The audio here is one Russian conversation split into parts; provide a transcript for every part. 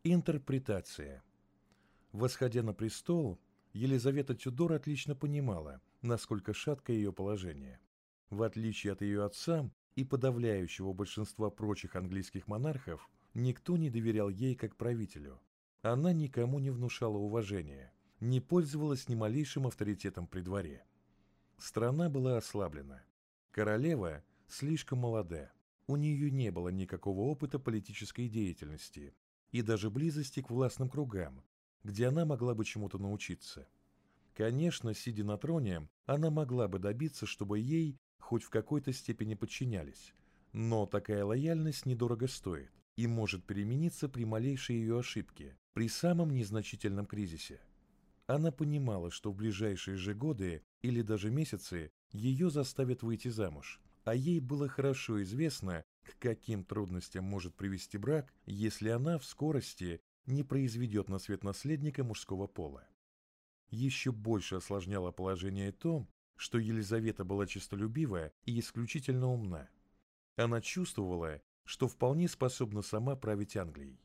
Интерпретация. Восходя на престол, Елизавета Тюдор отлично понимала, насколько шатко ее положение. В отличие от ее отца и подавляющего большинства прочих английских монархов, никто не доверял ей как правителю. Она никому не внушала уважения, не пользовалась ни малейшим авторитетом при дворе. Страна была ослаблена. Королева слишком молода. У нее не было никакого опыта политической деятельности и даже близости к властным кругам, где она могла бы чему-то научиться. Конечно, сидя на троне, она могла бы добиться, чтобы ей хоть в какой-то степени подчинялись, но такая лояльность недорого стоит и может перемениться при малейшей ее ошибке, при самом незначительном кризисе. Она понимала, что в ближайшие же годы или даже месяцы ее заставят выйти замуж, а ей было хорошо известно, к каким трудностям может привести брак, если она в скорости не произведет на свет наследника мужского пола. Еще больше осложняло положение то, что Елизавета была честолюбива и исключительно умна. Она чувствовала, что вполне способна сама править Англией.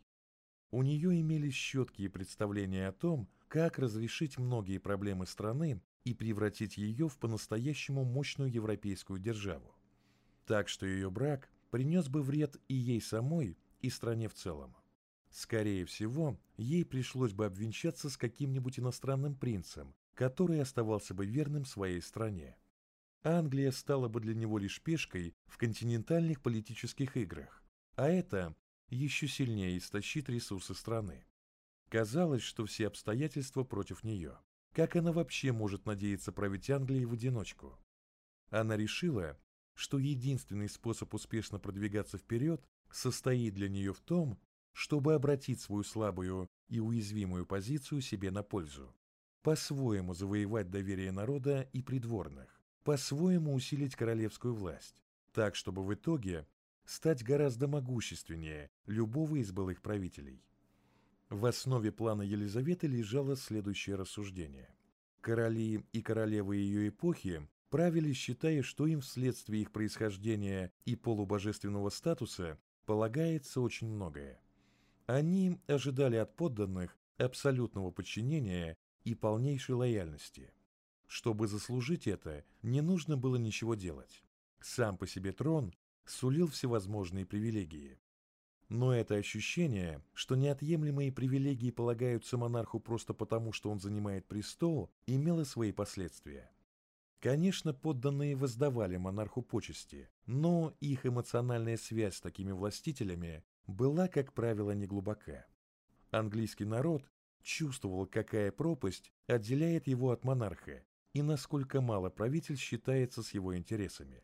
У нее имелись четкие представления о том, как разрешить многие проблемы страны и превратить ее в по-настоящему мощную европейскую державу. Так что ее брак принес бы вред и ей самой, и стране в целом. Скорее всего, ей пришлось бы обвенчаться с каким-нибудь иностранным принцем, который оставался бы верным своей стране. Англия стала бы для него лишь пешкой в континентальных политических играх, а это еще сильнее истощит ресурсы страны. Казалось, что все обстоятельства против нее. Как она вообще может надеяться править Англией в одиночку? Она решила, что единственный способ успешно продвигаться вперед состоит для нее в том, чтобы обратить свою слабую и уязвимую позицию себе на пользу, по-своему завоевать доверие народа и придворных, по-своему усилить королевскую власть, так, чтобы в итоге стать гораздо могущественнее любого из былых правителей. В основе плана Елизаветы лежало следующее рассуждение. Короли и королевы ее эпохи правили, считая, что им вследствие их происхождения и полубожественного статуса полагается очень многое. Они ожидали от подданных абсолютного подчинения и полнейшей лояльности. Чтобы заслужить это, не нужно было ничего делать. Сам по себе трон сулил всевозможные привилегии. Но это ощущение, что неотъемлемые привилегии полагаются монарху просто потому, что он занимает престол, имело свои последствия. Конечно, подданные воздавали монарху почести, но их эмоциональная связь с такими властителями была, как правило, неглубока. Английский народ чувствовал, какая пропасть отделяет его от монарха и насколько мало правитель считается с его интересами.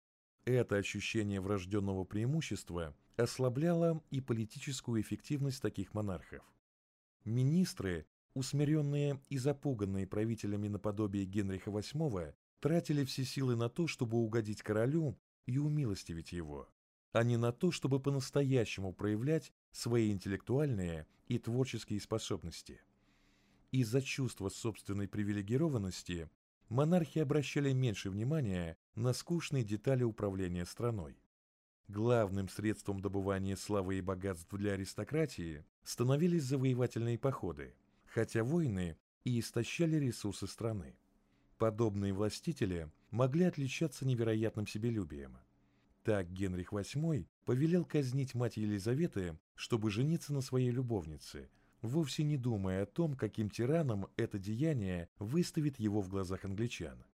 Это ощущение врожденного преимущества ослабляло и политическую эффективность таких монархов. Министры, усмиренные и запуганные правителями наподобие Генриха VIII, тратили все силы на то, чтобы угодить королю и умилостивить его, а не на то, чтобы по-настоящему проявлять свои интеллектуальные и творческие способности. Из-за чувства собственной привилегированности монархи обращали меньше внимания на скучные детали управления страной. Главным средством добывания славы и богатств для аристократии становились завоевательные походы, хотя войны и истощали ресурсы страны. Подобные властители могли отличаться невероятным себелюбием. Так Генрих VIII повелел казнить мать Елизаветы, чтобы жениться на своей любовнице, вовсе не думая о том, каким тираном это деяние выставит его в глазах англичан.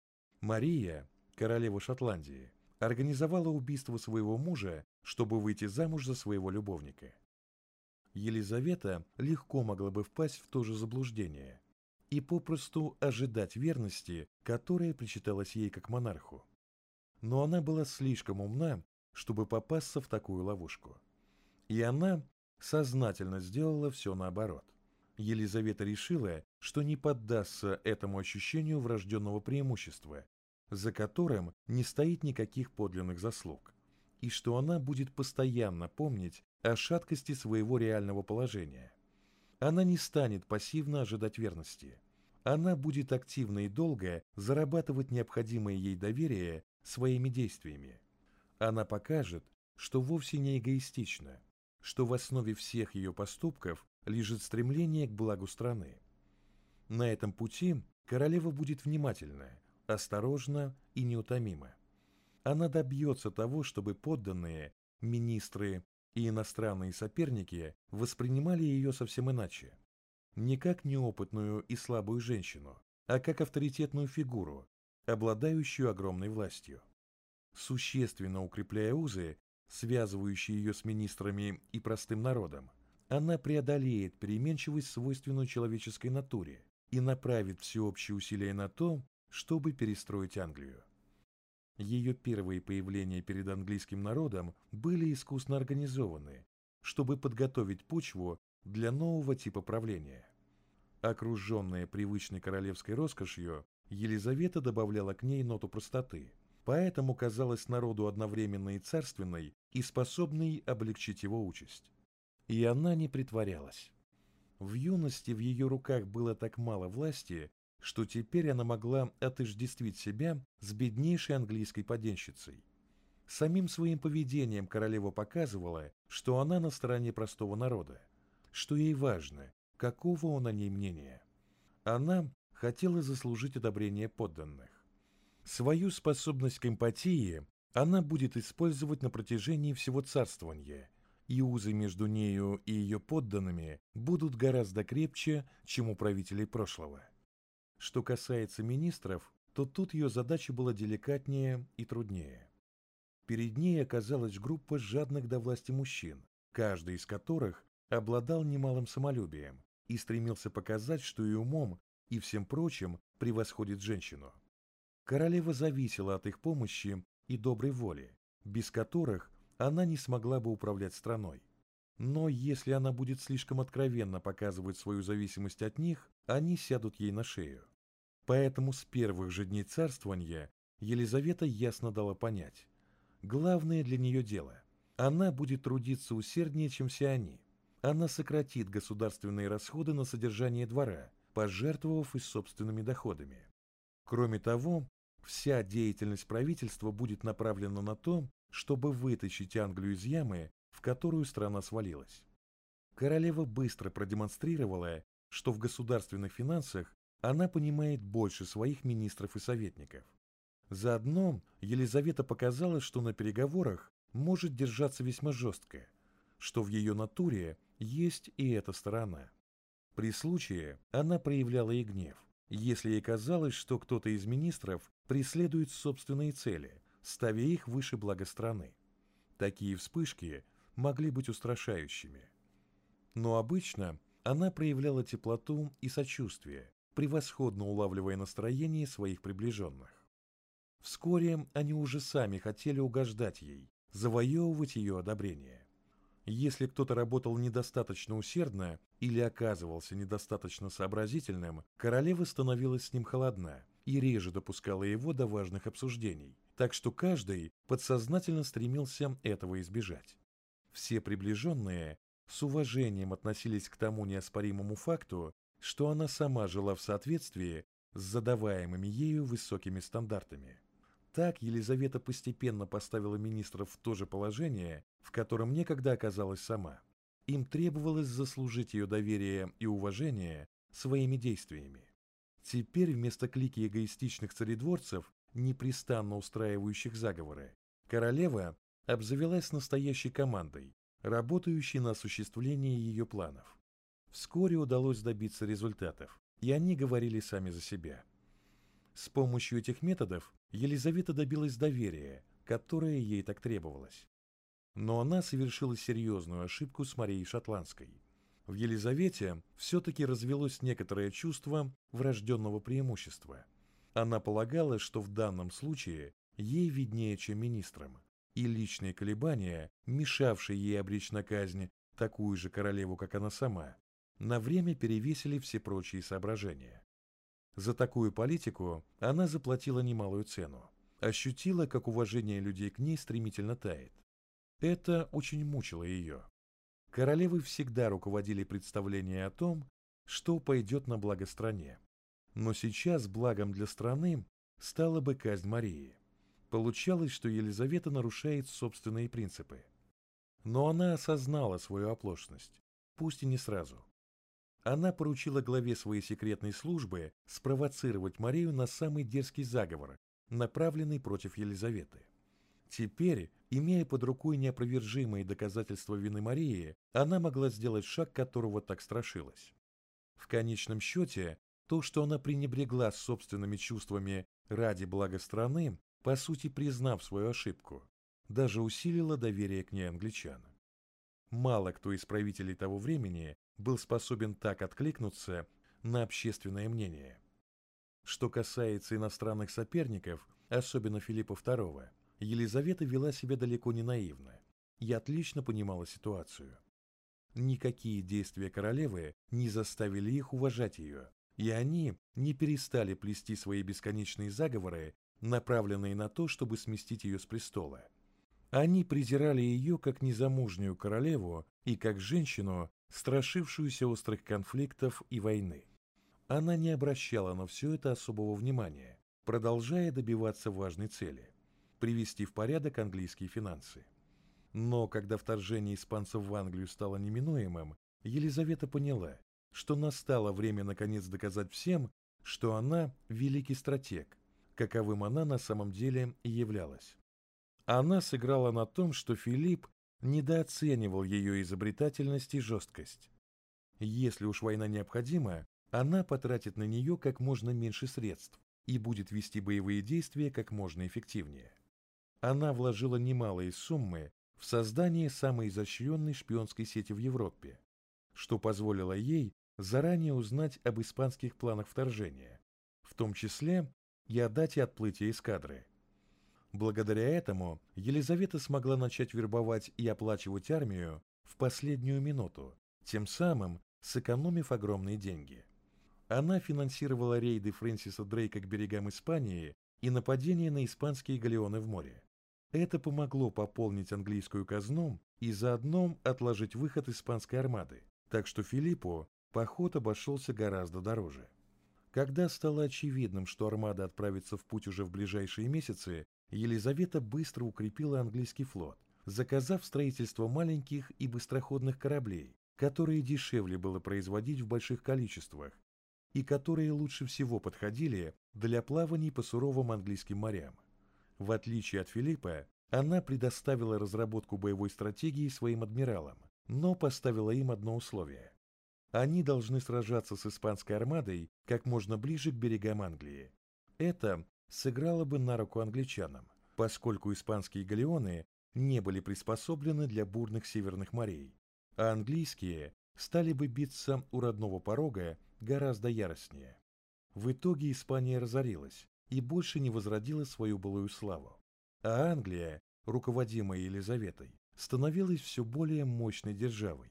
Мария, королева Шотландии, организовала убийство своего мужа, чтобы выйти замуж за своего любовника. Елизавета легко могла бы впасть в то же заблуждение и попросту ожидать верности, которая причиталась ей как монарху. Но она была слишком умна, чтобы попасться в такую ловушку. И она сознательно сделала все наоборот. Елизавета решила, что не поддастся этому ощущению врожденного преимущества, за которым не стоит никаких подлинных заслуг, и что она будет постоянно помнить о шаткости своего реального положения. Она не станет пассивно ожидать верности. Она будет активно и долго зарабатывать необходимое ей доверие своими действиями. Она покажет, что вовсе не эгоистична, что в основе всех ее поступков лежит стремление к благу страны. На этом пути королева будет внимательна, осторожна и неутомима. Она добьется того, чтобы подданные, министры и иностранные соперники воспринимали ее совсем иначе. Не как неопытную и слабую женщину, а как авторитетную фигуру, обладающую огромной властью. Существенно укрепляя узы, связывающие ее с министрами и простым народом, она преодолеет переменчивость, свойственную человеческой натуре, и направит всеобщие усилия на то, чтобы перестроить Англию. Ее первые появления перед английским народом были искусно организованы, чтобы подготовить почву для нового типа правления. Окруженная привычной королевской роскошью, Елизавета добавляла к ней ноту простоты, поэтому казалась народу одновременно и царственной, и способной облегчить его участь. И она не притворялась. В юности в ее руках было так мало власти, что теперь она могла отождествить себя с беднейшей английской поденщицей. Самим своим поведением королева показывала, что она на стороне простого народа, что ей важно, какого он о ней мнения. Она хотела заслужить одобрение подданных. Свою способность к эмпатии она будет использовать на протяжении всего царствования, и узы между нею и ее подданными будут гораздо крепче, чем у правителей прошлого. Что касается министров, то тут ее задача была деликатнее и труднее. Перед ней оказалась группа жадных до власти мужчин, каждый из которых обладал немалым самолюбием и стремился показать, что и умом, и всем прочим превосходит женщину. Королева зависела от их помощи и доброй воли, без которых она не смогла бы управлять страной. Но если она будет слишком откровенно показывать свою зависимость от них, они сядут ей на шею. Поэтому с первых же дней царствования Елизавета ясно дала понять: главное для нее дело. Она будет трудиться усерднее, чем все они. Она сократит государственные расходы на содержание двора, пожертвовав и собственными доходами. Кроме того, вся деятельность правительства будет направлена на то, чтобы вытащить Англию из ямы, в которую страна свалилась. Королева быстро продемонстрировала, что в государственных финансах она понимает больше своих министров и советников. Заодно Елизавета показала, что на переговорах может держаться весьма жестко, что в ее натуре есть и эта сторона. При случае она проявляла и гнев, если ей казалось, что кто-то из министров преследует собственные цели, ставя их выше блага страны. Такие вспышки могли быть устрашающими. Но обычно она проявляла теплоту и сочувствие, превосходно улавливая настроение своих приближенных. Вскоре они уже сами хотели угождать ей, завоевывать ее одобрение. Если кто-то работал недостаточно усердно или оказывался недостаточно сообразительным, королева становилась с ним холодна и реже допускала его до важных обсуждений, так что каждый подсознательно стремился этого избежать. Все приближенные с уважением относились к тому неоспоримому факту, что она сама жила в соответствии с задаваемыми ею высокими стандартами. Так Елизавета постепенно поставила министров в то же положение, в котором некогда оказалась сама. Им требовалось заслужить ее доверие и уважение своими действиями. Теперь вместо клики эгоистичных царедворцев, непрестанно устраивающих заговоры, королева обзавелась настоящей командой, работающей на осуществление ее планов. Вскоре удалось добиться результатов, и они говорили сами за себя. С помощью этих методов Елизавета добилась доверия, которое ей так требовалось. Но она совершила серьезную ошибку с Марией Шотландской. В Елизавете все-таки развелось некоторое чувство врожденного преимущества. Она полагала, что в данном случае ей виднее, чем министрам, и личные колебания, мешавшие ей обречь на казнь такую же королеву, как она сама, на время перевесили все прочие соображения. За такую политику она заплатила немалую цену, ощутила, как уважение людей к ней стремительно тает. Это очень мучило ее. Королевы всегда руководили представлением о том, что пойдет на благо стране. Но сейчас благом для страны стала бы казнь Марии. Получалось, что Елизавета нарушает собственные принципы. Но она осознала свою оплошность, пусть и не сразу. Она поручила главе своей секретной службы спровоцировать Марию на самый дерзкий заговор, направленный против Елизаветы. Теперь, имея под рукой неопровержимые доказательства вины Марии, она могла сделать шаг, которого так страшилась. В конечном счете, то, что она пренебрегла собственными чувствами ради блага страны, по сути признав свою ошибку, даже усилило доверие к ней англичан. Мало кто из правителей того времени был способен так откликнуться на общественное мнение. Что касается иностранных соперников, особенно Филиппа II, Елизавета вела себя далеко не наивно и отлично понимала ситуацию. Никакие действия королевы не заставили их уважать ее, и они не перестали плести свои бесконечные заговоры, направленные на то, чтобы сместить ее с престола. Они презирали ее как незамужнюю королеву и как женщину, страшившуюся острых конфликтов и войны. Она не обращала на все это особого внимания, продолжая добиваться важной цели – привести в порядок английские финансы. Но когда вторжение испанцев в Англию стало неминуемым, Елизавета поняла, что настало время наконец доказать всем, что она великий стратег, каковым она на самом деле и являлась. Она сыграла на том, что Филипп недооценивал ее изобретательность и жесткость. Если уж война необходима, она потратит на нее как можно меньше средств и будет вести боевые действия как можно эффективнее. Она вложила немалые суммы в создание самой изощренной шпионской сети в Европе, что позволило ей заранее узнать об испанских планах вторжения, в том числе и о дате отплытия эскадры. Благодаря этому Елизавета смогла начать вербовать и оплачивать армию в последнюю минуту, тем самым сэкономив огромные деньги. Она финансировала рейды Фрэнсиса Дрейка к берегам Испании и нападения на испанские галеоны в море. Это помогло пополнить английскую казну и заодно отложить выход испанской армады, так что Филиппу поход обошелся гораздо дороже. Когда стало очевидным, что армада отправится в путь уже в ближайшие месяцы, Елизавета быстро укрепила английский флот, заказав строительство маленьких и быстроходных кораблей, которые дешевле было производить в больших количествах и которые лучше всего подходили для плаваний по суровым английским морям. В отличие от Филиппа, она предоставила разработку боевой стратегии своим адмиралам, но поставила им одно условие. Они должны сражаться с испанской армадой как можно ближе к берегам Англии. Это сыграло бы на руку англичанам, поскольку испанские галеоны не были приспособлены для бурных северных морей, а английские стали бы биться у родного порога гораздо яростнее. В итоге Испания разорилась и больше не возродила свою былую славу, а Англия, руководимая Елизаветой, становилась все более мощной державой.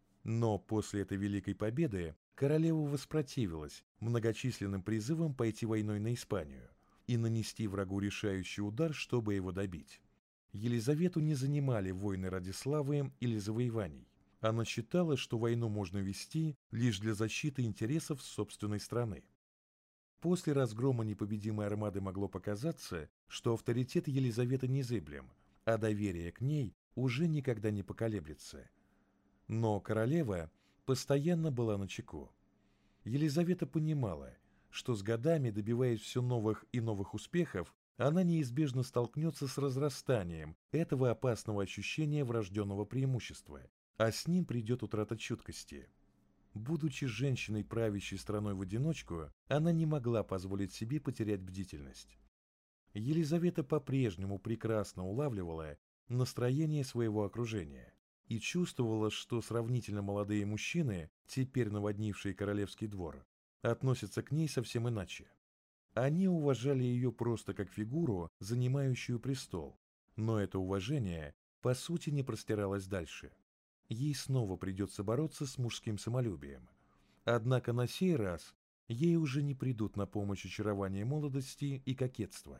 Но после этой великой победы королева воспротивилась многочисленным призывам пойти войной на Испанию и нанести врагу решающий удар, чтобы его добить. Елизавету не занимали войны ради славы или завоеваний. Она считала, что войну можно вести лишь для защиты интересов собственной страны. После разгрома непобедимой армады могло показаться, что авторитет Елизаветы незыблем, а доверие к ней уже никогда не поколеблется. Но королева постоянно была начеку. Елизавета понимала, что с годами, добиваясь все новых и новых успехов, она неизбежно столкнется с разрастанием этого опасного ощущения врожденного преимущества, а с ним придет утрата чуткости. Будучи женщиной, правящей страной в одиночку, она не могла позволить себе потерять бдительность. Елизавета по-прежнему прекрасно улавливала настроение своего окружения и чувствовала, что сравнительно молодые мужчины, теперь наводнившие королевский двор, относятся к ней совсем иначе. Они уважали ее просто как фигуру, занимающую престол, но это уважение, по сути, не простиралось дальше. Ей снова придется бороться с мужским самолюбием. Однако на сей раз ей уже не придут на помощь очарование молодости и кокетства.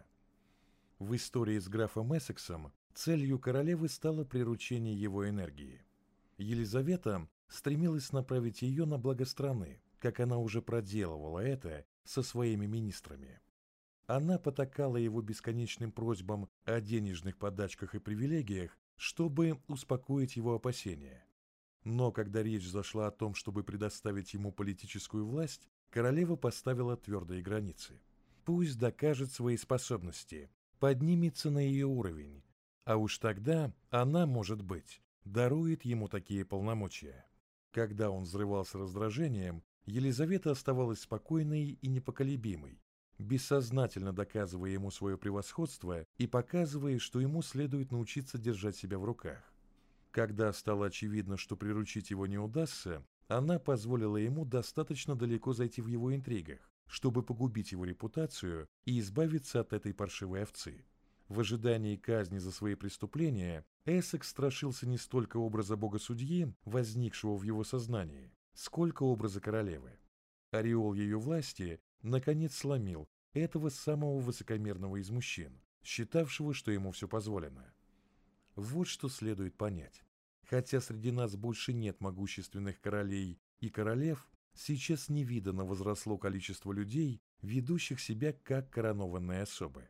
В истории с графом Эссексом целью королевы стало приручение его энергии. Елизавета стремилась направить ее на благо страны, как она уже проделывала это со своими министрами. Она потакала его бесконечным просьбам о денежных подачках и привилегиях, чтобы успокоить его опасения. Но когда речь зашла о том, чтобы предоставить ему политическую власть, королева поставила твердые границы. Пусть докажет свои способности, поднимется на ее уровень, а уж тогда она, может быть, дарует ему такие полномочия. Когда он взрывался раздражением, Елизавета оставалась спокойной и непоколебимой, бессознательно доказывая ему свое превосходство и показывая, что ему следует научиться держать себя в руках. Когда стало очевидно, что приручить его не удастся, она позволила ему достаточно далеко зайти в его интригах, чтобы погубить его репутацию и избавиться от этой паршивой овцы. В ожидании казни за свои преступления Эссекс страшился не столько образа бога-судьи, возникшего в его сознании, сколько образа королевы. Ореол ее власти наконец сломил этого самого высокомерного из мужчин, считавшего, что ему все позволено. Вот что следует понять. Хотя среди нас больше нет могущественных королей и королев, сейчас невиданно возросло количество людей, ведущих себя как коронованные особы.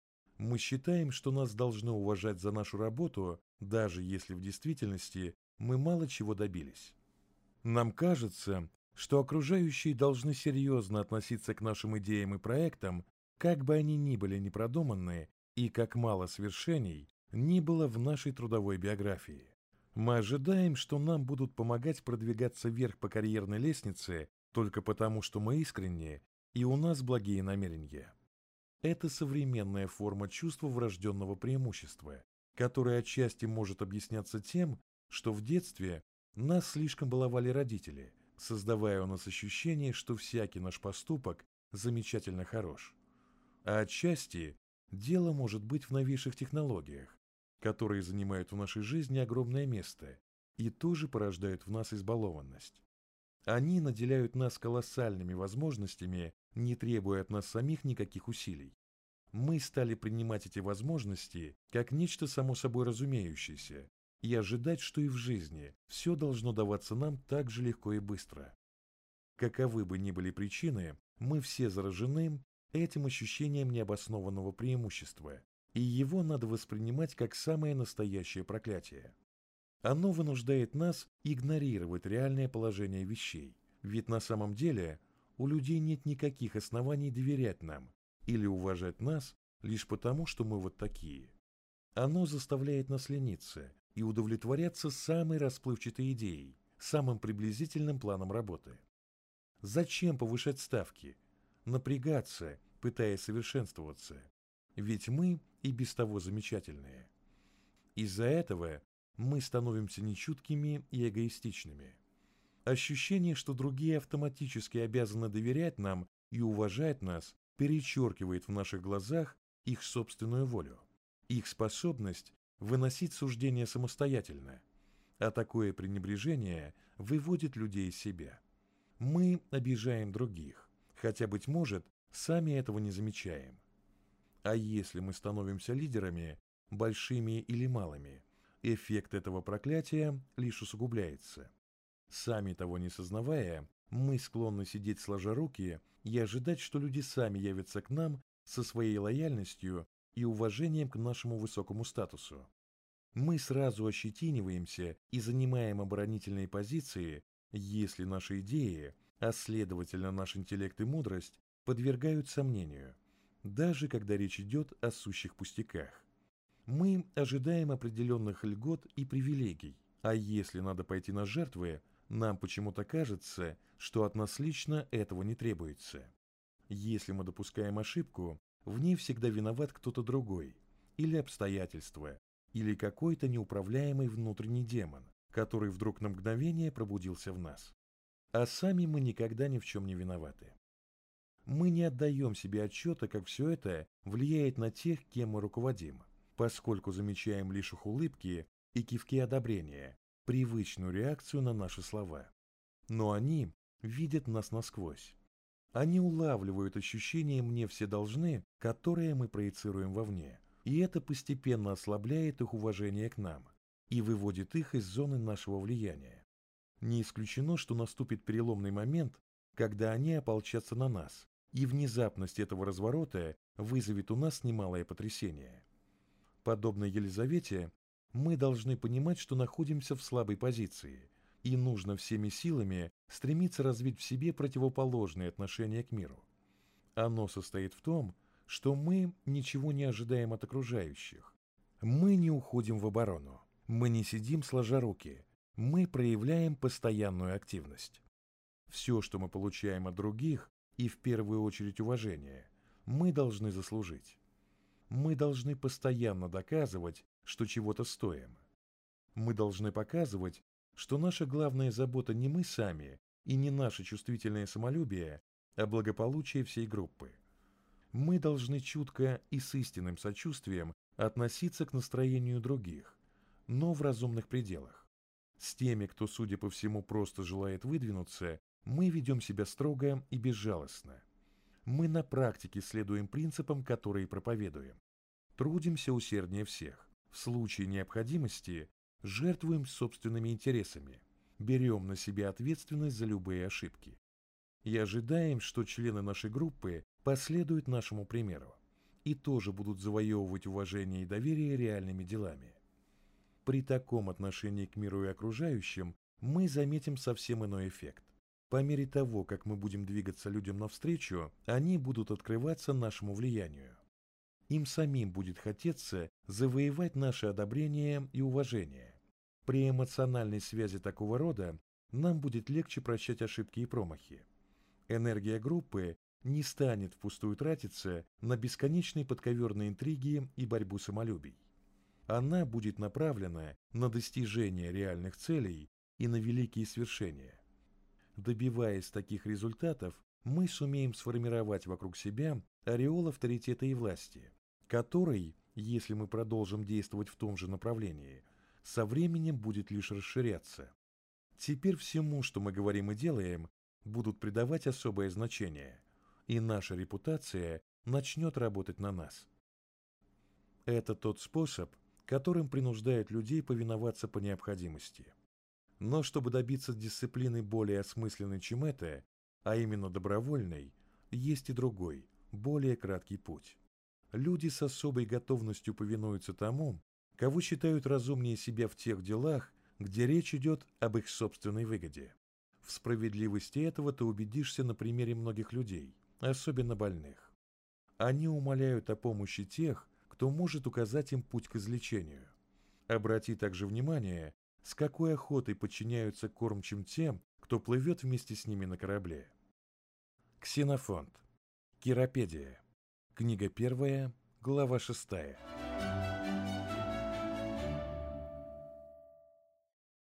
Мы считаем, что нас должны уважать за нашу работу, даже если в действительности мы мало чего добились. Нам кажется, что окружающие должны серьезно относиться к нашим идеям и проектам, как бы они ни были непродуманные и как мало свершений ни было в нашей трудовой биографии. Мы ожидаем, что нам будут помогать продвигаться вверх по карьерной лестнице только потому, что мы искренние и у нас благие намерения. Это современная форма чувства врожденного преимущества, которая отчасти может объясняться тем, что в детстве нас слишком баловали родители, создавая у нас ощущение, что всякий наш поступок замечательно хорош. А отчасти дело может быть в новейших технологиях, которые занимают в нашей жизни огромное место и тоже порождают в нас избалованность. Они наделяют нас колоссальными возможностями, не требуя от нас самих никаких усилий. Мы стали принимать эти возможности как нечто само собой разумеющееся и ожидать, что и в жизни все должно даваться нам так же легко и быстро. Каковы бы ни были причины, мы все заражены этим ощущением необоснованного преимущества, и его надо воспринимать как самое настоящее проклятие. Оно вынуждает нас игнорировать реальное положение вещей, ведь на самом деле у людей нет никаких оснований доверять нам или уважать нас лишь потому, что мы вот такие. Оно заставляет нас лениться и удовлетворяться самой расплывчатой идеей, самым приблизительным планом работы. Зачем повышать ставки, напрягаться, пытаясь совершенствоваться? Ведь мы и без того замечательные. Из-за этого мы становимся нечуткими и эгоистичными. Ощущение, что другие автоматически обязаны доверять нам и уважать нас, перечеркивает в наших глазах их собственную волю, их способность выносить суждения самостоятельно, а такое пренебрежение выводит людей из себя. Мы обижаем других, хотя, быть может, сами этого не замечаем. А если мы становимся лидерами, большими или малыми, эффект этого проклятия лишь усугубляется. Сами того не сознавая, мы склонны сидеть сложа руки и ожидать, что люди сами явятся к нам со своей лояльностью и уважением к нашему высокому статусу. Мы сразу ощетиниваемся и занимаем оборонительные позиции, если наши идеи, а следовательно наш интеллект и мудрость, подвергают сомнению, даже когда речь идет о сущих пустяках. Мы ожидаем определенных льгот и привилегий, а если надо пойти на жертвы, нам почему-то кажется, что от нас лично этого не требуется. Если мы допускаем ошибку, в ней всегда виноват кто-то другой, или обстоятельства, или какой-то неуправляемый внутренний демон, который вдруг на мгновение пробудился в нас. А сами мы никогда ни в чем не виноваты. Мы не отдаем себе отчета, как все это влияет на тех, кем мы руководим, поскольку замечаем лишь их улыбки и кивки одобрения, привычную реакцию на наши слова. Но они видят нас насквозь. Они улавливают ощущение «мне все должны», которое мы проецируем вовне, и это постепенно ослабляет их уважение к нам и выводит их из зоны нашего влияния. Не исключено, что наступит переломный момент, когда они ополчатся на нас, и внезапность этого разворота вызовет у нас немалое потрясение. Подобно Елизавете, мы должны понимать, что находимся в слабой позиции, и нужно всеми силами стремиться развить в себе противоположное отношение к миру. Оно состоит в том, что мы ничего не ожидаем от окружающих. Мы не уходим в оборону. Мы не сидим сложа руки. Мы проявляем постоянную активность. Все, что мы получаем от других, и в первую очередь уважение, мы должны заслужить. Мы должны постоянно доказывать, что чего-то стоим. Мы должны показывать, что наша главная забота не мы сами и не наше чувствительное самолюбие, а благополучие всей группы. Мы должны чутко и с истинным сочувствием относиться к настроению других, но в разумных пределах. С теми, кто, судя по всему, просто желает выдвинуться, мы ведем себя строго и безжалостно. Мы на практике следуем принципам, которые проповедуем. Трудимся усерднее всех. В случае необходимости жертвуем собственными интересами. Берем на себя ответственность за любые ошибки. И ожидаем, что члены нашей группы последуют нашему примеру и тоже будут завоевывать уважение и доверие реальными делами. При таком отношении к миру и окружающим мы заметим совсем иной эффект. По мере того, как мы будем двигаться людям навстречу, они будут открываться нашему влиянию. Им самим будет хотеться завоевать наше одобрение и уважение. При эмоциональной связи такого рода нам будет легче прощать ошибки и промахи. Энергия группы не станет впустую тратиться на бесконечные подковерные интриги и борьбу самолюбий. Она будет направлена на достижение реальных целей и на великие свершения. Добиваясь таких результатов, мы сумеем сформировать вокруг себя ореол авторитета и власти, который, если мы продолжим действовать в том же направлении, со временем будет лишь расширяться. Теперь всему, что мы говорим и делаем, будут придавать особое значение, и наша репутация начнет работать на нас. Это тот способ, которым принуждают людей повиноваться по необходимости. Но чтобы добиться дисциплины более осмысленной, чем это, а именно добровольной, есть и другой, более краткий путь. Люди с особой готовностью повинуются тому, кого считают разумнее себя в тех делах, где речь идет об их собственной выгоде. В справедливости этого ты убедишься на примере многих людей, особенно больных. Они умоляют о помощи тех, кто может указать им путь к излечению. Обрати также внимание, с какой охотой подчиняются кормчим тем, кто плывет вместе с ними на корабле. Ксенофонт. Киропедия. Книга 1, глава 6.